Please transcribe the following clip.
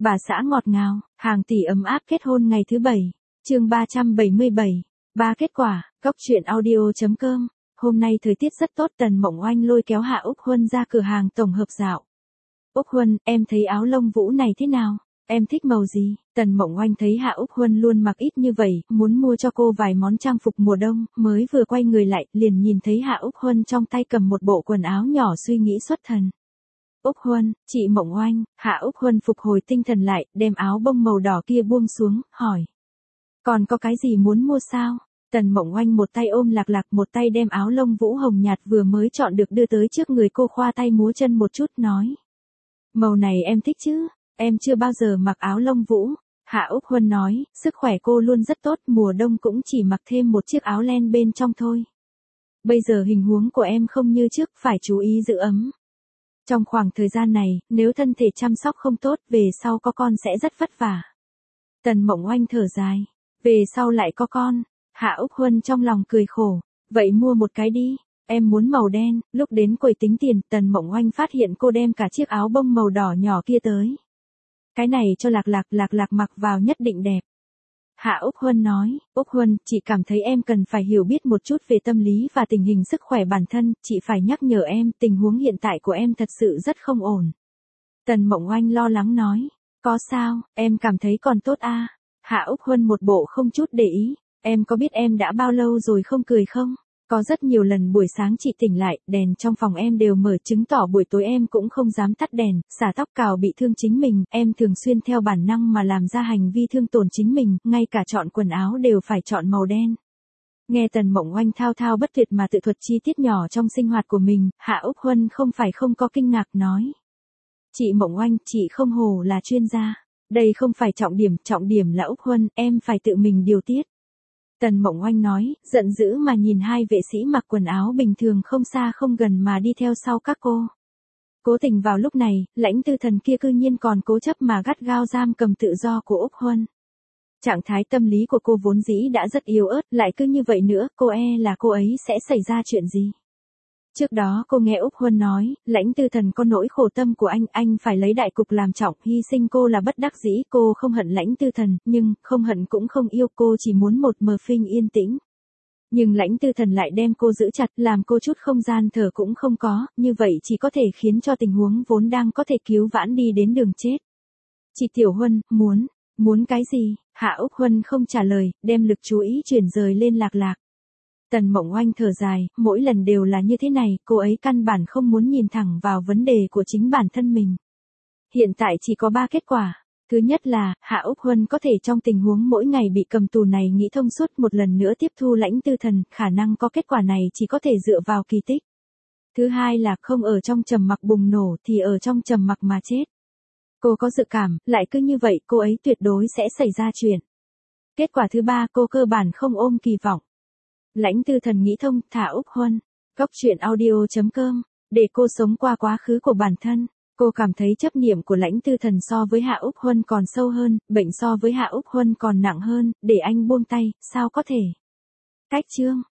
Bà xã ngọt ngào, hàng tỷ ấm áp kết hôn ngày thứ 7. Chương 377. Ba kết quả, Cốc truyện audio.com. Hôm nay thời tiết rất tốt, Tần Mộng Oanh lôi kéo Hạ Úc Huân ra cửa hàng tổng hợp dạo. Úc Huân, em thấy áo lông vũ này thế nào? Em thích màu gì? Tần Mộng Oanh thấy Hạ Úc Huân luôn mặc ít như vậy, muốn mua cho cô vài món trang phục mùa đông, mới vừa quay người lại, liền nhìn thấy Hạ Úc Huân trong tay cầm một bộ quần áo nhỏ, suy nghĩ xuất thần. Úc Huân, chị Mộng Oanh. Hạ Úc Huân phục hồi tinh thần lại, đem áo bông màu đỏ kia buông xuống, hỏi. Còn có cái gì muốn mua sao? Tần Mộng Oanh một tay ôm Lạc Lạc, một tay đem áo lông vũ hồng nhạt vừa mới chọn được đưa tới trước người cô, khoa tay múa chân một chút nói. Màu này em thích chứ? Em chưa bao giờ mặc áo lông vũ. Hạ Úc Huân nói, sức khỏe cô luôn rất tốt, mùa đông cũng chỉ mặc thêm một chiếc áo len bên trong thôi. Bây giờ hình huống của em không như trước, phải chú ý giữ ấm. Trong khoảng thời gian này, nếu thân thể chăm sóc không tốt, về sau có con sẽ rất vất vả. Tần Mộng Oanh thở dài. Về sau lại có con. Hạ Úc Huân trong lòng cười khổ. Vậy mua một cái đi. Em muốn màu đen. Lúc đến quầy tính tiền, Tần Mộng Oanh phát hiện cô đem cả chiếc áo bông màu đỏ nhỏ kia tới. Cái này cho Lạc Lạc mặc vào nhất định đẹp. Hạ Úc Huân nói, Úc Huân, chị cảm thấy em cần phải hiểu biết một chút về tâm lý và tình hình sức khỏe bản thân, chị phải nhắc nhở em, tình huống hiện tại của em thật sự rất không ổn. Tần Mộng Oanh lo lắng nói, có sao, em cảm thấy còn tốt à? Hạ Úc Huân một bộ không chút để ý, em có biết em đã bao lâu rồi không cười không? Có rất nhiều lần buổi sáng chị tỉnh lại, đèn trong phòng em đều mở, chứng tỏ buổi tối em cũng không dám tắt đèn, xả tóc cào bị thương chính mình, em thường xuyên theo bản năng mà làm ra hành vi thương tổn chính mình, ngay cả chọn quần áo đều phải chọn màu đen. Nghe Tần Mộng Oanh thao thao bất tuyệt mà tự thuật chi tiết nhỏ trong sinh hoạt của mình, Hạ Úc Huân không có kinh ngạc nói. Chị Mộng Oanh, chị không hổ là chuyên gia. Đây không phải trọng điểm là Úc Huân, em phải tự mình điều tiết. Tần Mộng Oanh nói, giận dữ mà nhìn hai vệ sĩ mặc quần áo bình thường không xa không gần mà đi theo sau các cô. Cố tình vào lúc này, Lãnh Tư Thần kia cư nhiên còn cố chấp mà gắt gao giam cầm tự do của Úc Huân. Trạng thái tâm lý của cô vốn dĩ đã rất yếu ớt, lại cứ như vậy nữa, cô là cô ấy sẽ xảy ra chuyện gì? Trước đó cô nghe Úc Huân nói, Lãnh Tư Thần có nỗi khổ tâm của anh phải lấy đại cục làm trọng, hy sinh cô là bất đắc dĩ, cô không hận Lãnh Tư Thần, nhưng, không hận cũng không yêu, cô chỉ muốn một mờ phinh yên tĩnh. Nhưng Lãnh Tư Thần lại đem cô giữ chặt, làm cô chút không gian thở cũng không có, như vậy chỉ có thể khiến cho tình huống vốn đang có thể cứu vãn đi đến đường chết. Chị Tiểu Huân, muốn cái gì? Hạ Úc Huân không trả lời, đem lực chú ý chuyển rời lên Lạc Lạc. Tần Mộng Oanh thở dài, mỗi lần đều là như thế này, cô ấy căn bản không muốn nhìn thẳng vào vấn đề của chính bản thân mình. Hiện tại chỉ có 3 kết quả. Thứ nhất là, Hạ Úc Huân có thể trong tình huống mỗi ngày bị cầm tù này nghĩ thông suốt, một lần nữa tiếp thu Lãnh Tư Thần, khả năng có kết quả này chỉ có thể dựa vào kỳ tích. Thứ hai là không ở trong trầm mặc bùng nổ thì ở trong trầm mặc mà chết. Cô có dự cảm, lại cứ như vậy cô ấy tuyệt đối sẽ xảy ra chuyện. Kết quả thứ ba, cô cơ bản không ôm kỳ vọng. Lãnh Tư Thần nghĩ thông, thả Úc Huân. Cốc truyện audio.com. Để cô sống qua quá khứ của bản thân. Cô cảm thấy chấp niệm của Lãnh Tư Thần so với Hạ Úc Huân còn sâu hơn, bệnh so với Hạ Úc Huân còn nặng hơn, để anh buông tay, sao có thể. Cách chương.